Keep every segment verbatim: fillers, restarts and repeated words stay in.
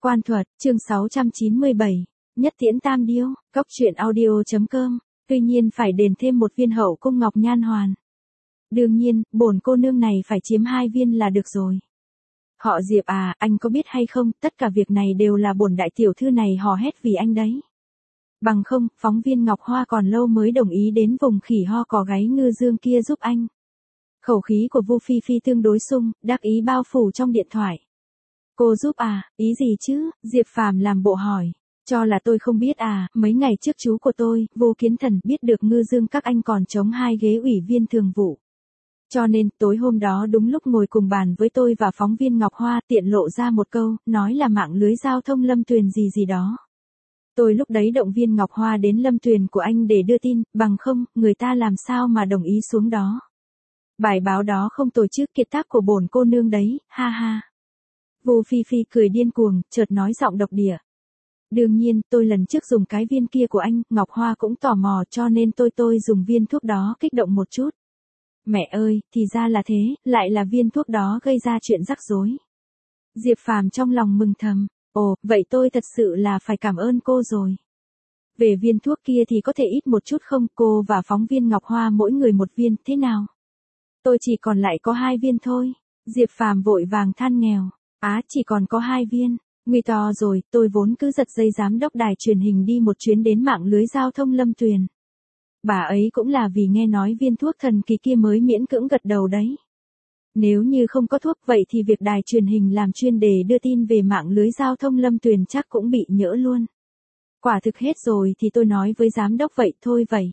Quan thuật, chương sáu trăm chín mươi bảy, Nhất Tiễn Tam Điêu, Cốc truyện audio.com, tuy nhiên phải đền thêm một viên hậu cung ngọc nhan hoàn. Đương nhiên, bổn cô nương này phải chiếm hai viên là được rồi. Họ Diệp à, anh có biết hay không, tất cả việc này đều là bổn đại tiểu thư này hò hét vì anh đấy. Bằng không, phóng viên Ngọc Hoa còn lâu mới đồng ý đến vùng khỉ ho cò gáy ngư dương kia giúp anh. Khẩu khí của Vu Phi Phi tương đối sung, đắc ý bao phủ trong điện thoại. Cô giúp à, ý gì chứ, Diệp Phàm làm bộ hỏi. Cho là tôi không biết à, mấy ngày trước chú của tôi, Vô Kiến Thần biết được ngư dương các anh còn chống hai ghế ủy viên thường vụ. Cho nên, tối hôm đó đúng lúc ngồi cùng bàn với tôi và phóng viên Ngọc Hoa tiện lộ ra một câu, nói là mạng lưới giao thông Lâm Tuyền gì gì đó. Tôi lúc đấy động viên Ngọc Hoa đến Lâm Tuyền của anh để đưa tin, bằng không, người ta làm sao mà đồng ý xuống đó. Bài báo đó không tổ chức kiệt tác của bổn cô nương đấy, ha ha. Vu Phi Phi cười điên cuồng, chợt nói giọng độc địa. Đương nhiên, tôi lần trước dùng cái viên kia của anh, Ngọc Hoa cũng tò mò cho nên tôi tôi dùng viên thuốc đó kích động một chút. Mẹ ơi, thì ra là thế, lại là viên thuốc đó gây ra chuyện rắc rối. Diệp Phàm trong lòng mừng thầm, ồ, vậy tôi thật sự là phải cảm ơn cô rồi. Về viên thuốc kia thì có thể ít một chút không, cô và phóng viên Ngọc Hoa mỗi người một viên, thế nào? Tôi chỉ còn lại có hai viên thôi. Diệp Phàm vội vàng than nghèo, á chỉ còn có hai viên. Nguy to rồi, tôi vốn cứ giật dây giám đốc đài truyền hình đi một chuyến đến mạng lưới giao thông Lâm Tuyền. Bà ấy cũng là vì nghe nói viên thuốc thần kỳ kia mới miễn cưỡng gật đầu đấy. Nếu như không có thuốc vậy thì việc đài truyền hình làm chuyên đề đưa tin về mạng lưới giao thông Lâm Tuyền chắc cũng bị nhỡ luôn. Quả thực hết rồi thì tôi nói với giám đốc vậy thôi vậy.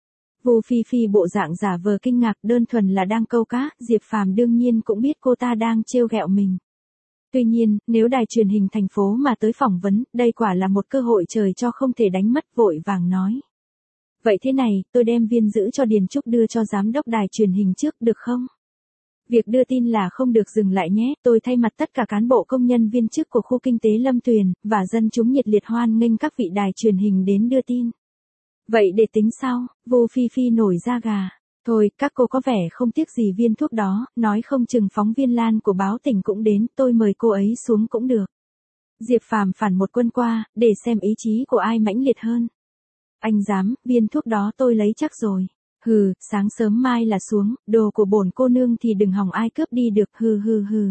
Vu Phi Phi bộ dạng giả vờ kinh ngạc đơn thuần là đang câu cá, Diệp Phàm đương nhiên cũng biết cô ta đang trêu ghẹo mình. Tuy nhiên, nếu đài truyền hình thành phố mà tới phỏng vấn, đây quả là một cơ hội trời cho không thể đánh mất, vội vàng nói. Vậy thế này, tôi đem viên giữ cho Điền Trúc đưa cho giám đốc đài truyền hình trước, được không? Việc đưa tin là không được dừng lại nhé, tôi thay mặt tất cả cán bộ công nhân viên chức của khu kinh tế Lâm Tuyền, và dân chúng nhiệt liệt hoan nghênh các vị đài truyền hình đến đưa tin. Vậy để tính sau, Vu Phi Phi nổi da gà. Thôi, các cô có vẻ không tiếc gì viên thuốc đó, nói không chừng phóng viên Lan của báo tỉnh cũng đến, tôi mời cô ấy xuống cũng được. Diệp Phàm phản một quân qua, để xem ý chí của ai mãnh liệt hơn. Anh dám, viên thuốc đó tôi lấy chắc rồi. Hừ, sáng sớm mai là xuống, đồ của bổn cô nương thì đừng hòng ai cướp đi được, hừ hừ hừ.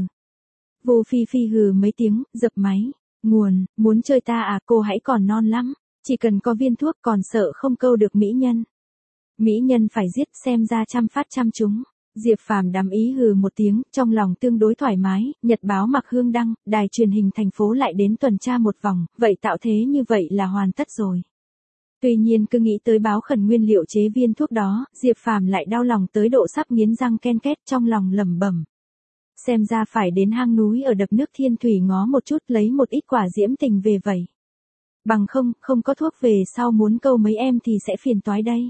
Vu Phi Phi hừ mấy tiếng, dập máy. Nguồn, muốn chơi ta à, cô hãy còn non lắm. Chỉ cần có viên thuốc còn sợ không câu được mỹ nhân. Mỹ nhân phải giết, xem ra chăm phát chăm chúng. Diệp Phàm đắm ý hừ một tiếng, trong lòng tương đối thoải mái, nhật báo mặc hương đăng, đài truyền hình thành phố lại đến tuần tra một vòng, vậy tạo thế như vậy là hoàn tất rồi. Tuy nhiên cứ nghĩ tới báo khẩn nguyên liệu chế viên thuốc đó, Diệp Phàm lại đau lòng tới độ sắp nghiến răng ken két, trong lòng lẩm bẩm. Xem ra phải đến hang núi ở đập nước Thiên Thủy ngó một chút, lấy một ít quả diễm tình về vậy. Bằng không, không có thuốc về sau muốn câu mấy em thì sẽ phiền toái đây.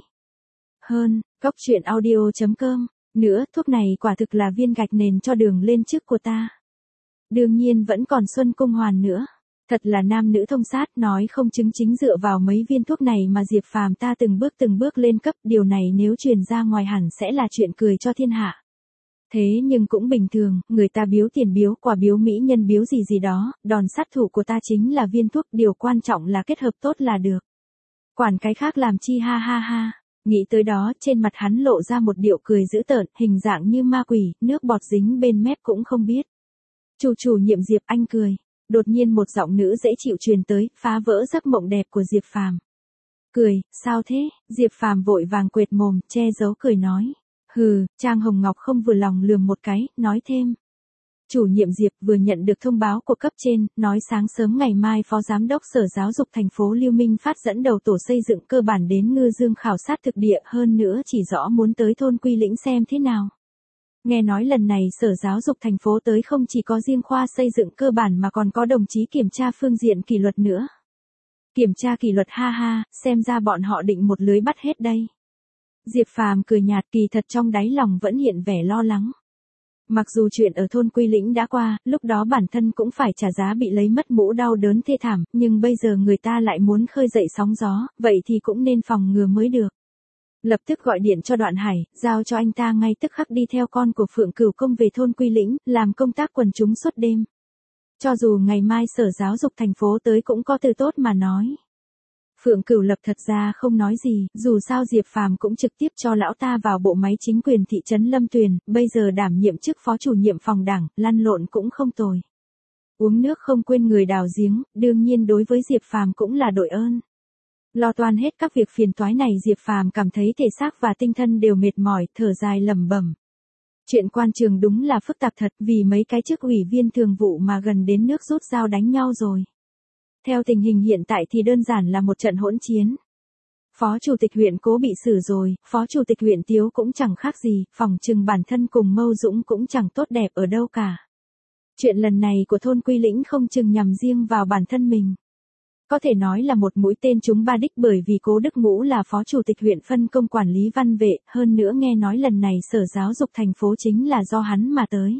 Hơn, Cốc truyện audio.com, nữa thuốc này quả thực là viên gạch nền cho đường lên trước của ta. Đương nhiên vẫn còn Xuân Cung Hoàn nữa. Thật là nam nữ thông sát, nói không chứng chính dựa vào mấy viên thuốc này mà Diệp Phàm ta từng bước từng bước lên cấp, điều này nếu truyền ra ngoài hẳn sẽ là chuyện cười cho thiên hạ. Thế nhưng cũng bình thường, người ta biếu tiền biếu quà biếu mỹ nhân biếu gì gì đó, đòn sát thủ của ta chính là viên thuốc, điều quan trọng là kết hợp tốt là được. Quản cái khác làm chi, ha ha ha. Nghĩ tới đó, trên mặt hắn lộ ra một điệu cười dữ tợn, hình dạng như ma quỷ, nước bọt dính bên mép cũng không biết. Chủ chủ nhiệm Diệp, anh cười. Đột nhiên một giọng nữ dễ chịu truyền tới, phá vỡ giấc mộng đẹp của Diệp Phàm. Cười, sao thế? Diệp Phàm vội vàng quệt mồm, che giấu cười nói. Hừ, Trang Hồng Ngọc không vừa lòng lườm một cái, nói thêm. Chủ nhiệm Diệp vừa nhận được thông báo của cấp trên, nói sáng sớm ngày mai Phó Giám đốc Sở Giáo dục thành phố Lưu Minh Phát dẫn đầu tổ xây dựng cơ bản đến Ngư Dương khảo sát thực địa, hơn nữa chỉ rõ muốn tới thôn Quy Lĩnh xem thế nào. Nghe nói lần này Sở Giáo dục thành phố tới không chỉ có riêng khoa xây dựng cơ bản mà còn có đồng chí kiểm tra phương diện kỷ luật nữa. Kiểm tra kỷ luật, ha ha, xem ra bọn họ định một lưới bắt hết đây. Diệp Phàm cười nhạt, kỳ thật trong đáy lòng vẫn hiện vẻ lo lắng. Mặc dù chuyện ở thôn Quy Lĩnh đã qua, lúc đó bản thân cũng phải trả giá bị lấy mất mũ đau đớn thê thảm, nhưng bây giờ người ta lại muốn khơi dậy sóng gió, vậy thì cũng nên phòng ngừa mới được. Lập tức gọi điện cho Đoạn Hải, giao cho anh ta ngay tức khắc đi theo con của Phượng Cửu Công về thôn Quy Lĩnh, làm công tác quần chúng suốt đêm. Cho dù ngày mai Sở Giáo dục thành phố tới cũng có từ tốt mà nói. Phượng Cửu Lập thật ra không nói gì, dù sao Diệp Phàm cũng trực tiếp cho lão ta vào bộ máy chính quyền thị trấn Lâm Tuyền, bây giờ đảm nhiệm chức phó chủ nhiệm phòng đảng, lăn lộn cũng không tồi. Uống nước không quên người đào giếng, đương nhiên đối với Diệp Phàm cũng là đội ơn. Lo toan hết các việc phiền toái này, Diệp Phàm cảm thấy thể xác và tinh thần đều mệt mỏi, thở dài lẩm bẩm. Chuyện quan trường đúng là phức tạp thật, vì mấy cái chức ủy viên thường vụ mà gần đến nước rút dao đánh nhau rồi. Theo tình hình hiện tại thì đơn giản là một trận hỗn chiến. Phó chủ tịch huyện Cố bị xử rồi, phó chủ tịch huyện Tiếu cũng chẳng khác gì, phỏng chừng bản thân cùng Mâu Dũng cũng chẳng tốt đẹp ở đâu cả. Chuyện lần này của thôn Quy Lĩnh không chừng nhằm riêng vào bản thân mình. Có thể nói là một mũi tên trúng ba đích, bởi vì Cố Đức Ngũ là phó chủ tịch huyện phân công quản lý văn vệ, hơn nữa nghe nói lần này Sở Giáo dục thành phố chính là do hắn mà tới.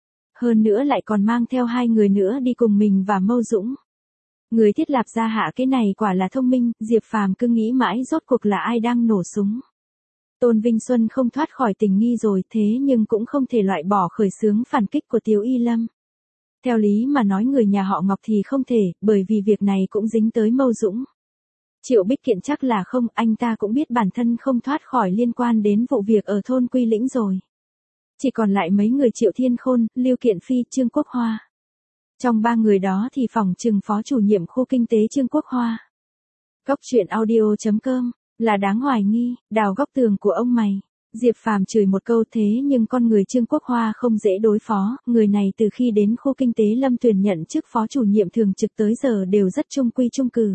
Hơn nữa lại còn mang theo hai người nữa đi cùng mình và Mâu Dũng. Người thiết lập ra hạ cái này quả là thông minh, Diệp Phàm cứ nghĩ mãi rốt cuộc là ai đang nổ súng. Tôn Vinh Xuân không thoát khỏi tình nghi rồi, thế nhưng cũng không thể loại bỏ khởi xướng phản kích của Tiếu Y Lâm. Theo lý mà nói người nhà họ Ngọc thì không thể, bởi vì việc này cũng dính tới Mâu Dũng. Triệu Bích Kiện chắc là không, anh ta cũng biết bản thân không thoát khỏi liên quan đến vụ việc ở thôn Quy Lĩnh rồi. Chỉ còn lại mấy người Triệu Thiên Khôn, Lưu Kiện Phi, Trương Quốc Hoa. Trong ba người đó thì phỏng chừng phó chủ nhiệm khu kinh tế Trương Quốc Hoa. Góc truyện audio chấm com là đáng hoài nghi, đào góc tường của ông mày. Diệp Phàm chửi một câu thế nhưng con người Trương Quốc Hoa không dễ đối phó, người này từ khi đến khu kinh tế Lâm Tuyền nhận chức phó chủ nhiệm thường trực tới giờ đều rất trung quy trung cử.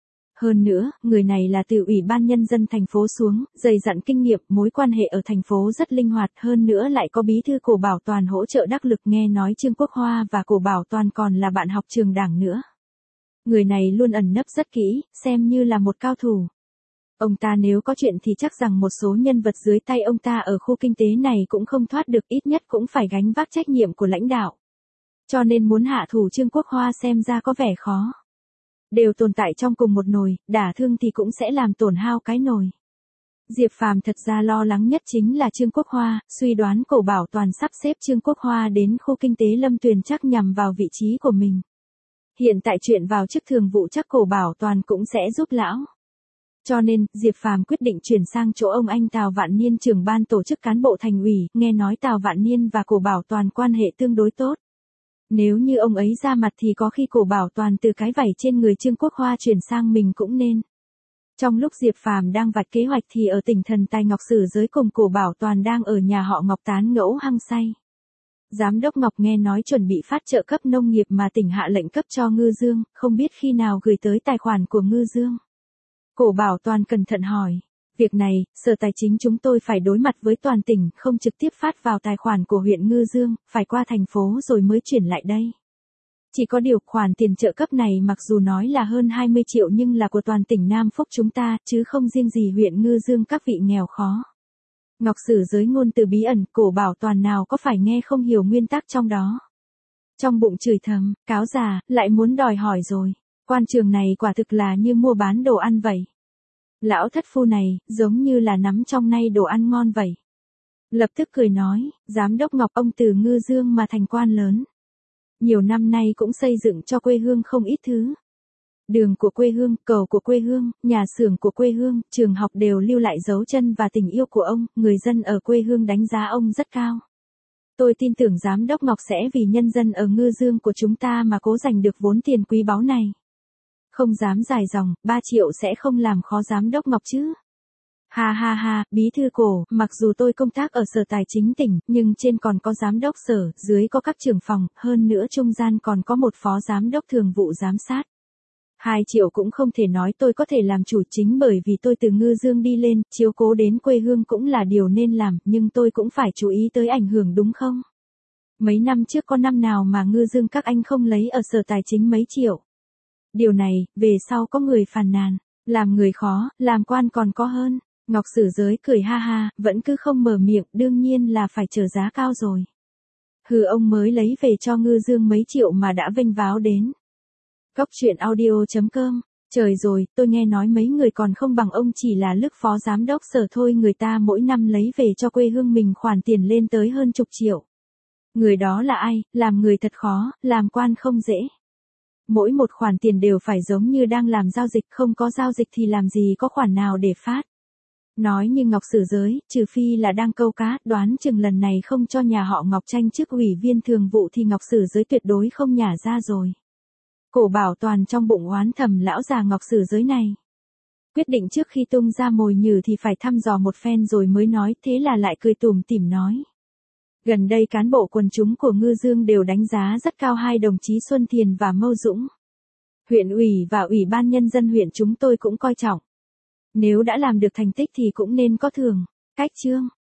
Hơn nữa, người này là từ Ủy ban Nhân dân thành phố xuống, dày dặn kinh nghiệm, mối quan hệ ở thành phố rất linh hoạt, hơn nữa lại có bí thư Cổ Bảo Toàn hỗ trợ đắc lực, nghe nói Trương Quốc Hoa và Cổ Bảo Toàn còn là bạn học trường đảng nữa. Người này luôn ẩn nấp rất kỹ, xem như là một cao thủ. Ông ta nếu có chuyện thì chắc rằng một số nhân vật dưới tay ông ta ở khu kinh tế này cũng không thoát được, ít nhất cũng phải gánh vác trách nhiệm của lãnh đạo. Cho nên muốn hạ thủ Trương Quốc Hoa xem ra có vẻ khó. Đều tồn tại trong cùng một nồi, đả thương thì cũng sẽ làm tổn hao cái nồi. Diệp Phàm thật ra lo lắng nhất chính là Trương Quốc Hoa, suy đoán Cổ Bảo Toàn sắp xếp Trương Quốc Hoa đến khu kinh tế Lâm Tuyền chắc nhằm vào vị trí của mình. Hiện tại chuyện vào chức thường vụ chắc Cổ Bảo Toàn cũng sẽ giúp lão. Cho nên, Diệp Phàm quyết định chuyển sang chỗ ông anh Tào Vạn Niên, trưởng ban tổ chức cán bộ thành ủy, nghe nói Tào Vạn Niên và Cổ Bảo Toàn quan hệ tương đối tốt. Nếu như ông ấy ra mặt thì có khi Cổ Bảo Toàn từ cái vảy trên người Trương Quốc Hoa chuyển sang mình cũng nên. Trong lúc Diệp Phàm đang vạch kế hoạch thì ở tỉnh Thần Tài Ngọc Sử Giới cùng Cổ Bảo Toàn đang ở nhà họ Ngọc tán ngẫu hăng say. Giám đốc Ngọc nghe nói chuẩn bị phát trợ cấp nông nghiệp mà tỉnh hạ lệnh cấp cho Ngư Dương, không biết khi nào gửi tới tài khoản của Ngư Dương. Cổ Bảo Toàn cẩn thận hỏi. Việc này, Sở Tài chính chúng tôi phải đối mặt với toàn tỉnh, không trực tiếp phát vào tài khoản của huyện Ngư Dương, phải qua thành phố rồi mới chuyển lại đây. Chỉ có điều khoản tiền trợ cấp này mặc dù nói là hơn hai mươi triệu nhưng là của toàn tỉnh Nam Phúc chúng ta, chứ không riêng gì huyện Ngư Dương các vị nghèo khó. Ngọc Sử Giới ngôn từ bí ẩn, Cổ Bảo Toàn nào có phải nghe không hiểu nguyên tắc trong đó. Trong bụng chửi thầm, cáo già, lại muốn đòi hỏi rồi. Quan trường này quả thực là như mua bán đồ ăn vậy. Lão thất phu này, giống như là nắm trong nay đồ ăn ngon vậy. Lập tức cười nói, giám đốc Ngọc ông từ Ngư Dương mà thành quan lớn. Nhiều năm nay cũng xây dựng cho quê hương không ít thứ. Đường của quê hương, cầu của quê hương, nhà xưởng của quê hương, trường học đều lưu lại dấu chân và tình yêu của ông, người dân ở quê hương đánh giá ông rất cao. Tôi tin tưởng giám đốc Ngọc sẽ vì nhân dân ở Ngư Dương của chúng ta mà cố giành được vốn tiền quý báu này. Không dám dài dòng, ba triệu sẽ không làm khó giám đốc Ngọc chứ. Ha ha ha, bí thư Cổ, mặc dù tôi công tác ở Sở Tài chính tỉnh, nhưng trên còn có giám đốc sở, dưới có các trưởng phòng, hơn nữa trung gian còn có một phó giám đốc thường vụ giám sát. Hai triệu cũng không thể nói tôi có thể làm chủ, chính bởi vì tôi từ Ngư Dương đi lên, chiếu cố đến quê hương cũng là điều nên làm, nhưng tôi cũng phải chú ý tới ảnh hưởng đúng không? Mấy năm trước có năm nào mà Ngư Dương các anh không lấy ở Sở Tài chính mấy triệu? Điều này, về sau có người phàn nàn, làm người khó, làm quan còn có hơn. Ngọc Sử Giới cười ha ha, vẫn cứ không mở miệng, đương nhiên là phải trở giá cao rồi. Hừ, ông mới lấy về cho Ngư Dương mấy triệu mà đã vênh váo đến. Góc truyện audio chấm com, trời rồi, tôi nghe nói mấy người còn không bằng ông, chỉ là lức phó giám đốc sở thôi, người ta mỗi năm lấy về cho quê hương mình khoản tiền lên tới hơn chục triệu. Người đó là ai, làm người thật khó, làm quan không dễ. Mỗi một khoản tiền đều phải giống như đang làm giao dịch, không có giao dịch thì làm gì có khoản nào để phát. Nói như Ngọc Sử Giới, trừ phi là đang câu cá, đoán chừng lần này không cho nhà họ Ngọc tranh chức ủy viên thường vụ thì Ngọc Sử Giới tuyệt đối không nhả ra rồi. Cổ Bảo Toàn trong bụng oán thầm lão già Ngọc Sử Giới này. Quyết định trước khi tung ra mồi nhử thì phải thăm dò một phen rồi mới nói, thế là lại cười tủm tỉm nói. Gần đây cán bộ quần chúng của Ngư Dương đều đánh giá rất cao hai đồng chí Xuân Thiền và Mâu Dũng. Huyện ủy và Ủy ban Nhân dân huyện chúng tôi cũng coi trọng. Nếu đã làm được thành tích thì cũng nên có thưởng. Cách chương